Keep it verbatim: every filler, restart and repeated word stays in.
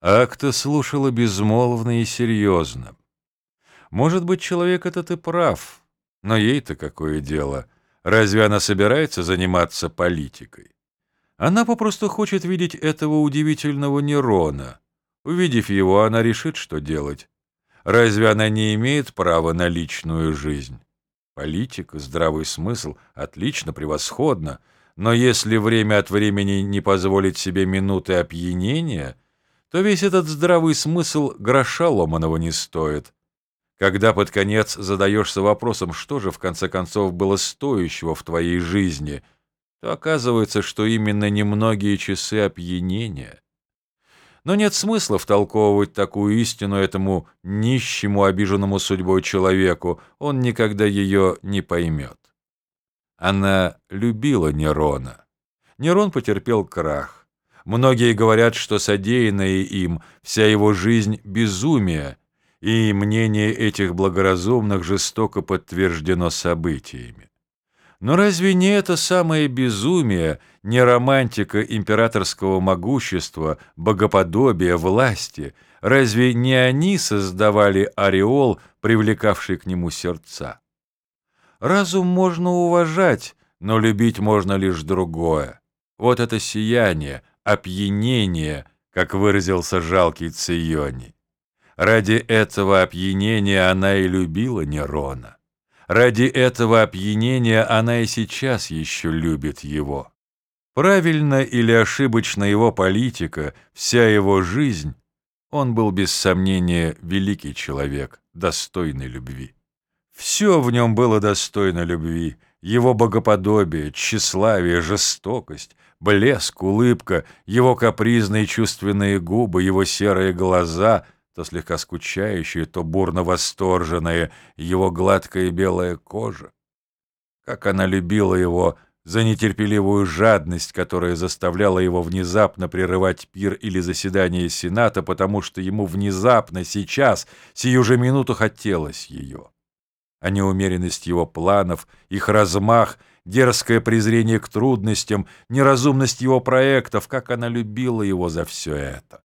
Акта слушала безмолвно и серьезно. Может быть, человек этот и прав, но ей-то какое дело? Разве она собирается заниматься политикой? Она попросту хочет видеть этого удивительного Нерона. Увидев его, она решит, что делать. Разве она не имеет права на личную жизнь? Политика, здравый смысл — отлично, превосходно, но если время от времени не позволить себе минуты опьянения, то весь этот здравый смысл гроша ломаного не стоит. Когда под конец задаешься вопросом, что же в конце концов было стоящего в твоей жизни, то оказывается, что именно немногие часы опьянения. Но нет смысла втолковывать такую истину этому нищему, обиженному судьбой человеку, он никогда ее не поймет. Она любила Нерона. Нерон потерпел крах. Многие говорят, что содеянное им, вся его жизнь — безумие, и мнение этих благоразумных жестоко подтверждено событиями. Но разве не это самое безумие, не романтика императорского могущества, богоподобия, власти, разве не они создавали ореол, привлекавший к нему сердца? Разум можно уважать, но любить можно лишь другое. Вот это сияние, опьянение, как выразился жалкий Ционий. Ради этого опьянения она и любила Нерона. Ради этого опьянения она и сейчас еще любит его. Правильно или ошибочно его политика, вся его жизнь, он был без сомнения великий человек, достойный любви. Все в нем было достойно любви, его богоподобие, тщеславие, жестокость, блеск, улыбка, его капризные чувственные губы, его серые глаза — то слегка скучающие, то бурно восторженные, его гладкая белая кожа. Как она любила его за нетерпеливую жадность, которая заставляла его внезапно прерывать пир или заседание Сената, потому что ему внезапно, сейчас, сию же минуту хотелось ее. А неумеренность его планов, их размах, дерзкое презрение к трудностям, неразумность его проектов, как она любила его за все это.